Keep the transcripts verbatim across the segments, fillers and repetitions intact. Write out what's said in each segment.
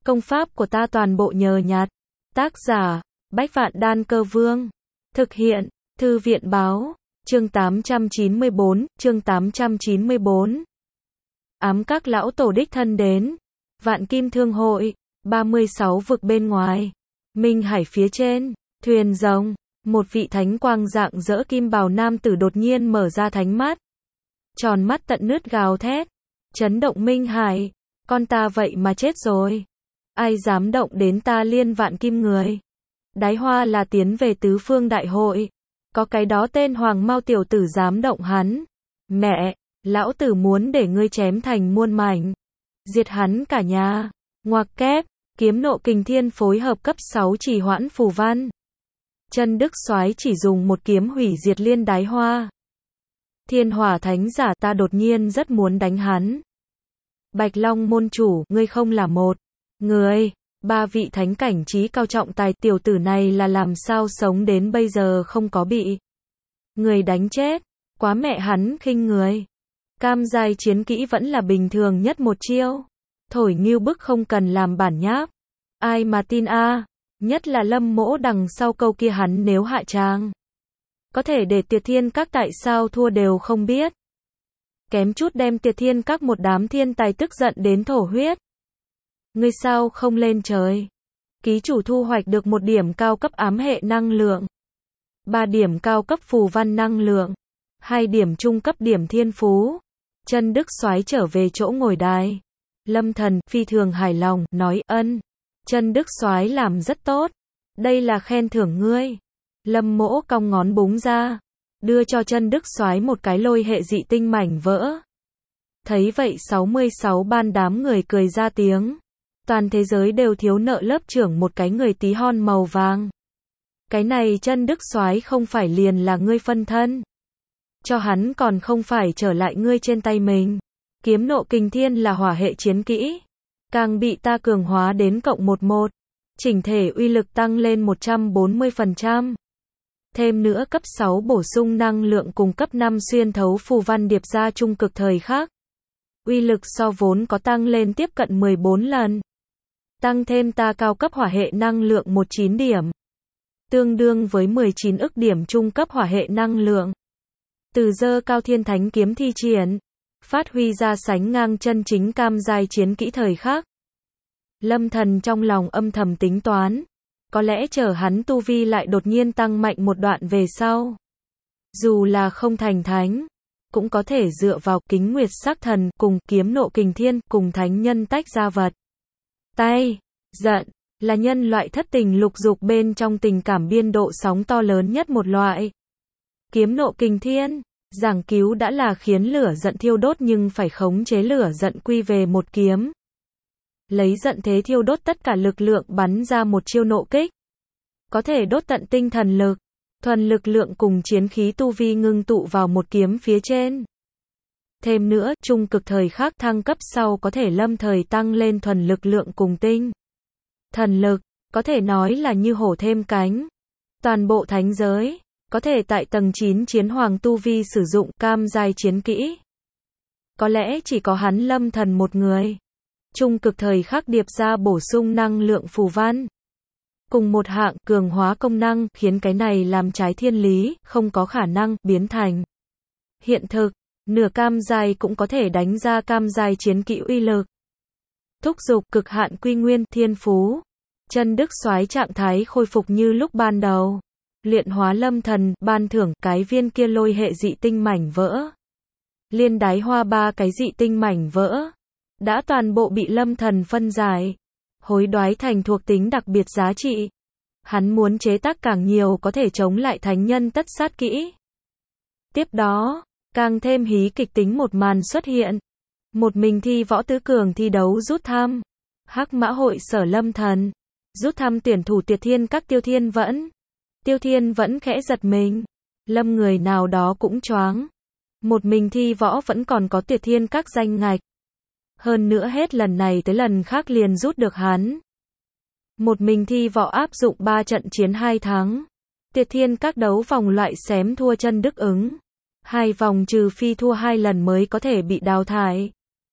Công pháp của ta toàn bộ nhờ nhặt. Tác giả, Bách Vạn Đan Cơ Vương. Thực hiện, Thư viện Báo. Chương tám trăm chín mươi bốn, chương tám trăm chín mươi bốn. Ám các lão tổ đích thân đến. Vạn Kim Thương Hội, ba mươi sáu vực bên ngoài. Minh Hải phía trên, thuyền rồng, một vị thánh quang dạng dỡ kim bào nam tử đột nhiên mở ra thánh mắt. Tròn mắt tận nứt gào thét, chấn động Minh Hải, con ta vậy mà chết rồi. Ai dám động đến ta Liên Vạn Kim người. Đái Hoa là tiến về tứ phương đại hội. Có cái đó tên Hoàng Mao tiểu tử dám động hắn. Mẹ, lão tử muốn để ngươi chém thành muôn mảnh. Diệt hắn cả nhà. Ngoặc kép, kiếm nộ kình thiên phối hợp cấp sáu chỉ hoãn phù văn. Chân Đức Soái chỉ dùng một kiếm hủy diệt Liên Đái Hoa. Thiên Hỏa Thánh giả ta đột nhiên rất muốn đánh hắn. Bạch Long môn chủ, ngươi không là một người, ba vị thánh cảnh trí cao trọng tài, tiểu tử này là làm sao sống đến bây giờ không có bị người đánh chết, quá mẹ hắn khinh người. Cam giai chiến kỹ vẫn là bình thường nhất một chiêu, thổi ngưu bức không cần làm bản nháp. Ai mà tin a, à? Nhất là Lâm Mỗ đằng sau câu kia hắn nếu hạ tràng, có thể để Tiệt Thiên Các tại sao thua đều không biết. Kém chút đem Tiệt Thiên Các một đám thiên tài tức giận đến thổ huyết. Ngươi sao không lên trời? Ký chủ thu hoạch được một điểm cao cấp ám hệ năng lượng, ba điểm cao cấp phù văn năng lượng, hai điểm trung cấp điểm thiên phú. Chân Đức Soái trở về chỗ ngồi đài. Lâm Thần phi thường hài lòng, nói ân. Chân Đức Soái làm rất tốt. Đây là khen thưởng ngươi. Lâm Mỗ cong ngón búng ra, đưa cho Chân Đức Soái một cái lôi hệ dị tinh mảnh vỡ. Thấy vậy sáu mươi sáu ban đám người cười ra tiếng. Toàn thế giới đều thiếu nợ lớp trưởng một cái người tí hon màu vàng. Cái này Chân Đức Soái không phải liền là ngươi phân thân. Cho hắn còn không phải trở lại ngươi trên tay mình. Kiếm nộ kình thiên là hỏa hệ chiến kỹ. Càng bị ta cường hóa đến cộng một một. Chỉnh thể uy lực tăng lên một trăm bốn mươi phần trăm. Thêm nữa cấp sáu bổ sung năng lượng cùng cấp năm xuyên thấu phù văn điệp ra trung cực thời khắc. Uy lực so vốn có tăng lên tiếp cận mười bốn lần. Tăng thêm ta cao cấp hỏa hệ năng lượng mười chín điểm. Tương đương với mười chín ức điểm trung cấp hỏa hệ năng lượng. Từ dơ cao thiên thánh kiếm thi triển, phát huy ra sánh ngang chân chính cam giai chiến kỹ thời khắc. Lâm Thần trong lòng âm thầm tính toán. Có lẽ chờ hắn tu vi lại đột nhiên tăng mạnh một đoạn về sau. Dù là không thành thánh, cũng có thể dựa vào kính nguyệt sắc thần cùng kiếm nộ kình thiên cùng thánh nhân tách ra vật. Tay, giận, là nhân loại thất tình lục dục bên trong tình cảm biên độ sóng to lớn nhất một loại. Kiếm nộ kình thiên, giảng cứu đã là khiến lửa giận thiêu đốt nhưng phải khống chế lửa giận quy về một kiếm. Lấy giận thế thiêu đốt tất cả lực lượng bắn ra một chiêu nộ kích. Có thể đốt tận tinh thần lực, thuần lực lượng cùng chiến khí tu vi ngưng tụ vào một kiếm phía trên. Thêm nữa, trung cực thời khắc thăng cấp sau có thể lâm thời tăng lên thuần lực lượng cùng tinh thần lực, có thể nói là như hổ thêm cánh. Toàn bộ thánh giới, có thể tại tầng chín chiến hoàng tu vi sử dụng cam giai chiến kỹ. Có lẽ chỉ có hắn Lâm Thần một người. Trung cực thời khắc điệp ra bổ sung năng lượng phù văn. Cùng một hạng cường hóa công năng khiến cái này làm trái thiên lý, không có khả năng biến thành hiện thực. Nửa cam giai cũng có thể đánh ra cam giai chiến kỹ uy lực. Thúc dục cực hạn quy nguyên thiên phú. Chân Đức Soái trạng thái khôi phục như lúc ban đầu. Luyện hóa Lâm Thần, ban thưởng cái viên kia lôi hệ dị tinh mảnh vỡ. Liên Đái Hoa ba cái dị tinh mảnh vỡ. Đã toàn bộ bị Lâm Thần phân giải. Hối đoái thành thuộc tính đặc biệt giá trị. Hắn muốn chế tác càng nhiều có thể chống lại thánh nhân tất sát kỹ. Tiếp đó, càng thêm hí kịch tính một màn xuất hiện. Một mình thi võ tứ cường thi đấu rút thăm. Hắc Mã hội sở Lâm Thần. Rút thăm tuyển thủ Tiệt Thiên Các Tiêu Thiên Vẫn. Tiêu Thiên Vẫn khẽ giật mình. Lâm người nào đó cũng choáng. Một mình thi võ vẫn còn có Tiệt Thiên Các danh ngạch. Hơn nữa hết lần này tới lần khác liền rút được hắn. Một mình thi võ áp dụng ba trận chiến hai thắng. Tiệt Thiên Các đấu vòng loại xém thua Chân Đức ứng. Hai vòng trừ phi thua hai lần mới có thể bị đào thải.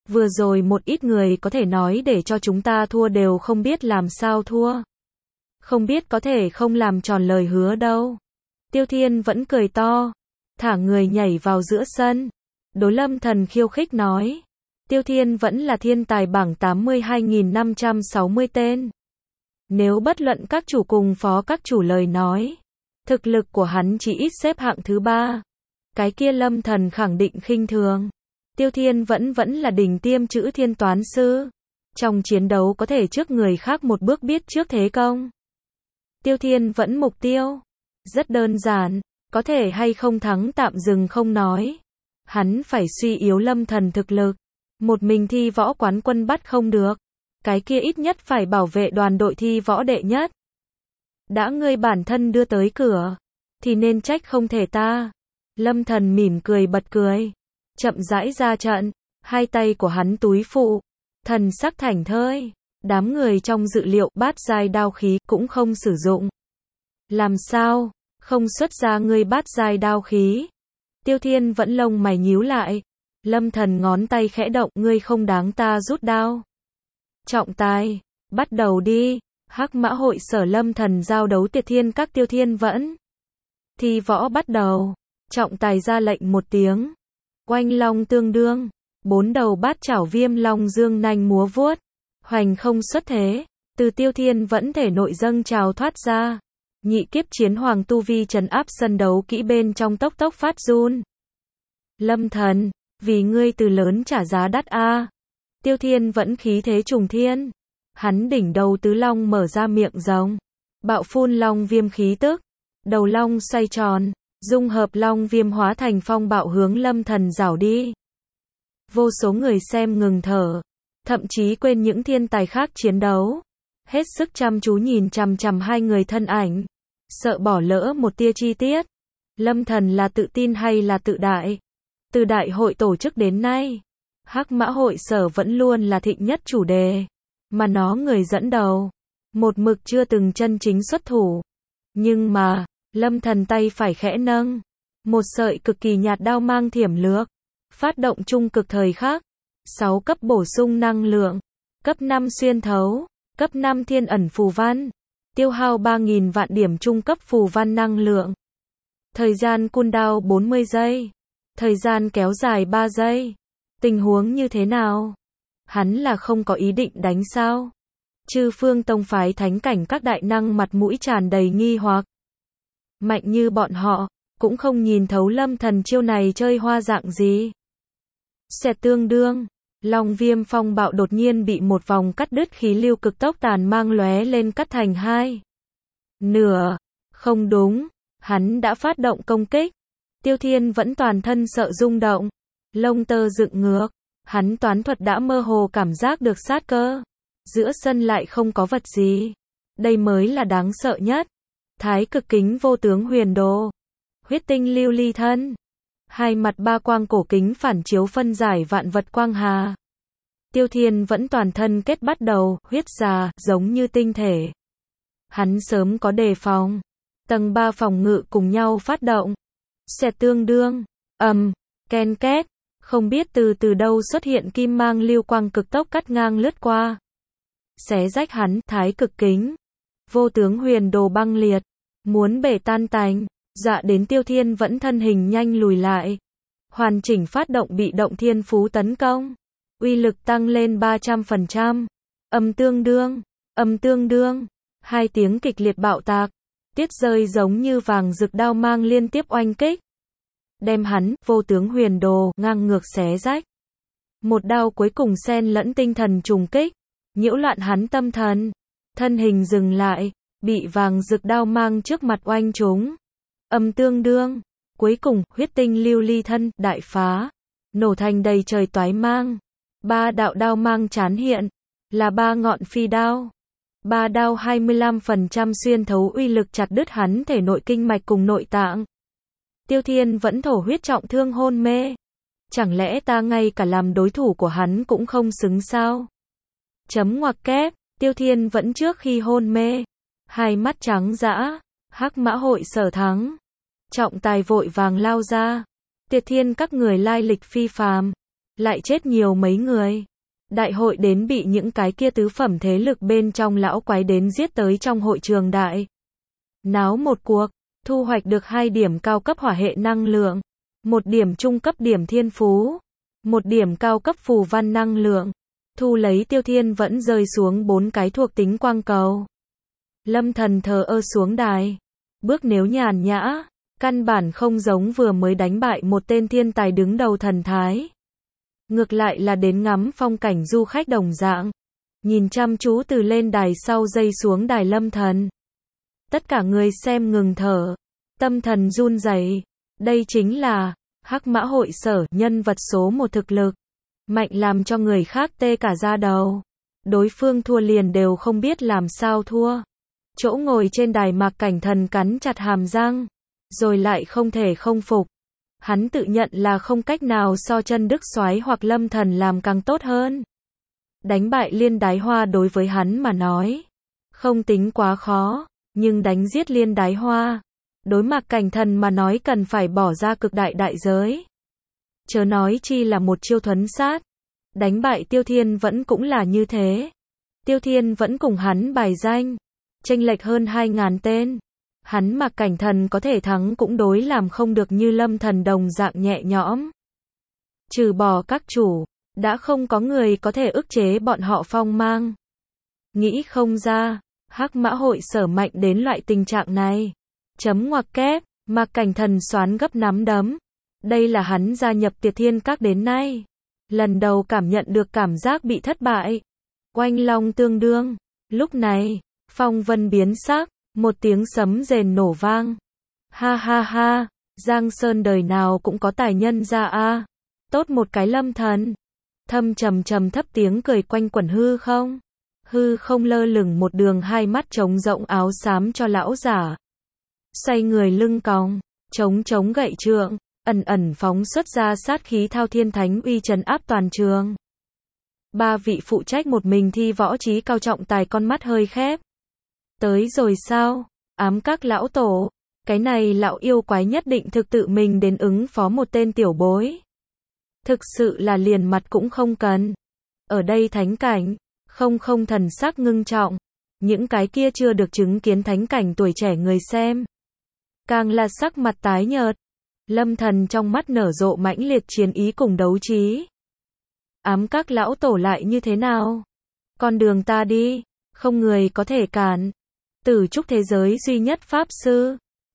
Vừa rồi một ít người có thể nói để cho chúng ta thua đều không biết làm sao thua. Không biết có thể không làm tròn lời hứa đâu. Tiêu Thiên vẫn cười to, thả người nhảy vào giữa sân. Đối Lâm Thần khiêu khích nói. Tiêu Thiên vẫn là thiên tài bảng tám mươi hai nghìn năm trăm sáu mươi tên. Nếu bất luận các chủ cùng phó các chủ lời nói, thực lực của hắn chỉ ít xếp hạng thứ ba. Cái kia Lâm Thần khẳng định khinh thường. Tiêu Thiên vẫn vẫn là đỉnh tiêm chữ thiên toán sư. Trong chiến đấu có thể trước người khác một bước biết trước thế công. Tiêu Thiên vẫn mục tiêu. Rất đơn giản, có thể hay không thắng tạm dừng không nói. Hắn phải suy yếu Lâm Thần thực lực. Một mình thi võ quán quân bắt không được. Cái kia ít nhất phải bảo vệ đoàn đội thi võ đệ nhất. Đã ngươi bản thân đưa tới cửa, thì nên trách không thể ta. Lâm Thần mỉm cười bật cười. Chậm rãi ra trận, hai tay của hắn túi phụ. Thần sắc thảnh thơi. Đám người trong dự liệu bát giai đao khí cũng không sử dụng. Làm sao? Không xuất ra ngươi bát giai đao khí. Tiêu Thiên vẫn lông mày nhíu lại. Lâm Thần ngón tay khẽ động, ngươi không đáng ta rút đao. Trọng tài, bắt đầu đi. Hắc Mã hội sở Lâm Thần giao đấu Tiệt Thiên các. Tiêu Thiên vẫn. Thi võ bắt đầu. Trọng tài ra lệnh một tiếng. Oanh long tương đương. Bốn đầu bát chảo viêm long dương nanh múa vuốt. Hoành không xuất thế. Từ Tiêu Thiên vẫn thể nội dâng trào thoát ra. Nhị kiếp chiến hoàng tu vi trấn áp sân đấu kỹ bên trong tốc tốc phát run. Lâm Thần, vì ngươi từ lớn trả giá đắt a. Tiêu Thiên vẫn khí thế trùng thiên. Hắn đỉnh đầu tứ long mở ra miệng rồng. Bạo phun long viêm khí tức. Đầu long xoay tròn. Dung hợp long viêm hóa thành phong bạo hướng Lâm Thần rảo đi. Vô số người xem ngừng thở. Thậm chí quên những thiên tài khác chiến đấu. Hết sức chăm chú nhìn chằm chằm hai người thân ảnh. Sợ bỏ lỡ một tia chi tiết. Lâm Thần là tự tin hay là tự đại? Từ đại hội tổ chức đến nay, Hắc Mã hội sở vẫn luôn là thịnh nhất chủ đề. Mà nó người dẫn đầu. Một mực chưa từng chân chính xuất thủ. Nhưng mà, Lâm Thần tay phải khẽ nâng. Một sợi cực kỳ nhạt đao mang thiểm lược. Phát động trung cực thời khắc. sáu cấp bổ sung năng lượng. Cấp năm xuyên thấu. Cấp năm thiên ẩn phù văn. Tiêu hao ba nghìn vạn điểm trung cấp phù văn năng lượng. Thời gian cooldown bốn mươi giây. Thời gian kéo dài ba giây. Tình huống như thế nào? Hắn là không có ý định đánh sao? Chư phương tông phái thánh cảnh các đại năng mặt mũi tràn đầy nghi hoặc. Mạnh như bọn họ, cũng không nhìn thấu Lâm Thần chiêu này chơi hoa dạng gì. Xẹt tương đương. Long viêm phong bạo đột nhiên bị một vòng cắt đứt, khí lưu cực tốc tàn mang lóe lên cắt thành hai nửa. Không đúng, hắn đã phát động công kích. Tiêu Thiên vẫn toàn thân sợ rung động. Lông tơ dựng ngược. Hắn toán thuật đã mơ hồ cảm giác được sát cơ. Giữa sân lại không có vật gì. Đây mới là đáng sợ nhất. Thái cực kính vô tướng huyền đồ. Huyết tinh lưu ly thân. Hai mặt ba quang cổ kính phản chiếu phân giải vạn vật quang hà. Tiêu Thiên vẫn toàn thân kết bắt đầu, huyết già, giống như tinh thể. Hắn sớm có đề phòng. Tầng ba phòng ngự cùng nhau phát động. Xẹt tương đương, ầm, ken két. Không biết từ từ đâu xuất hiện kim mang lưu quang cực tốc cắt ngang lướt qua. Xé rách hắn, thái cực kính. Vô tướng huyền đồ băng liệt. Muốn bể tan tành. Dạ đến Tiêu Thiên vẫn thân hình nhanh lùi lại. Hoàn chỉnh phát động bị động thiên phú tấn công. Uy lực tăng lên ba trăm phần trăm. Âm tương đương, âm tương đương. Hai tiếng kịch liệt bạo tạc. Tiết rơi giống như vàng rực đao mang liên tiếp oanh kích. Đem hắn, vô tướng huyền đồ, ngang ngược xé rách. Một đao cuối cùng xen lẫn tinh thần trùng kích. Nhiễu loạn hắn tâm thần. Thân hình dừng lại. Bị vàng rực đao mang trước mặt oanh trúng. Âm tương đương. Cuối cùng, huyết tinh lưu ly thân, đại phá. Nổ thành đầy trời toái mang. Ba đạo đao mang chán hiện. Là ba ngọn phi đao. Ba đao hai mươi lăm phần trăm xuyên thấu, uy lực chặt đứt hắn thể nội kinh mạch cùng nội tạng. Tiêu Thiên vẫn thổ huyết trọng thương hôn mê. Chẳng lẽ ta ngay cả làm đối thủ của hắn cũng không xứng sao? Chấm ngoặc kép. Tiêu Thiên vẫn trước khi hôn mê. Hai mắt trắng dã. Hắc Mã hội sở thắng. Trọng tài vội vàng lao ra. Tiệt Thiên các người lai lịch phi phàm. lại chết nhiều mấy người. Đại hội đến bị những cái kia tứ phẩm thế lực bên trong lão quái đến giết tới trong hội trường đại. Náo một cuộc, thu hoạch được hai điểm cao cấp hỏa hệ năng lượng, một điểm trung cấp điểm thiên phú, một điểm cao cấp phù văn năng lượng. Thu lấy Tiêu Thiên vẫn rơi xuống bốn cái thuộc tính quang cầu. Lâm Thần thờ ơ xuống đài, bước nếu nhàn nhã, căn bản không giống vừa mới đánh bại một tên thiên tài đứng đầu thần thái. Ngược lại là đến ngắm phong cảnh du khách đồng dạng, nhìn chăm chú từ lên đài sau dây xuống đài Lâm Thần. Tất cả người xem ngừng thở, tâm thần run rẩy. Đây chính là Hắc Mã Hội Sở, nhân vật số một thực lực, mạnh làm cho người khác tê cả da đầu. Đối phương thua liền đều không biết làm sao thua. Chỗ ngồi trên đài Mạc Cảnh Thần cắn chặt hàm răng, rồi lại không thể không phục. Hắn tự nhận là không cách nào so chân Đức Soái hoặc Lâm Thần làm càng tốt hơn. Đánh bại Liên Đái Hoa đối với hắn mà nói, không tính quá khó, nhưng đánh giết Liên Đái Hoa, đối Mạc Cảnh Thần mà nói cần phải bỏ ra cực đại đại giới. Chớ nói chi là một chiêu thuấn sát. Đánh bại Tiêu Thiên vẫn cũng là như thế. Tiêu Thiên vẫn cùng hắn bài danh, chênh lệch hơn hai ngàn tên. Hắn Mạc Cảnh Thần có thể thắng cũng đối làm không được như Lâm Thần đồng dạng nhẹ nhõm. Trừ bỏ các chủ, đã không có người có thể ức chế bọn họ phong mang. Nghĩ không ra, Hắc Mã Hội Sở mạnh đến loại tình trạng này. Chấm ngoặc kép, Mạc Cảnh Thần xoán gấp nắm đấm. Đây là hắn gia nhập Tiệt Thiên Các đến nay, lần đầu cảm nhận được cảm giác bị thất bại. Oanh long tương đương. Lúc này, phong vân biến sắc, một tiếng sấm rền nổ vang. Ha ha ha, Giang Sơn đời nào cũng có tài nhân ra a. Tốt một cái Lâm Thần. Thâm trầm trầm thấp tiếng cười quanh quẩn hư không. Hư không lơ lửng một đường hai mắt trống rộng áo xám cho lão giả. Xoay người lưng còng, chống chống gậy trượng, ẩn ẩn phóng xuất ra sát khí thao thiên thánh uy trấn áp toàn trường. Ba vị phụ trách một mình thi võ trí cao trọng tài con mắt hơi khép. Tới rồi sao? Ám các lão tổ, cái này lão yêu quái nhất định thực tự mình đến ứng phó một tên tiểu bối. Thực sự là liền mặt cũng không cần. Ở đây thánh cảnh, không không thần sắc ngưng trọng. Những cái kia chưa được chứng kiến thánh cảnh tuổi trẻ người xem, càng là sắc mặt tái nhợt. Lâm Thần trong mắt nở rộ mãnh liệt chiến ý cùng đấu trí. Ám các lão tổ lại như thế nào? Con đường ta đi, không người có thể cản. Tử trúc thế giới duy nhất pháp sư,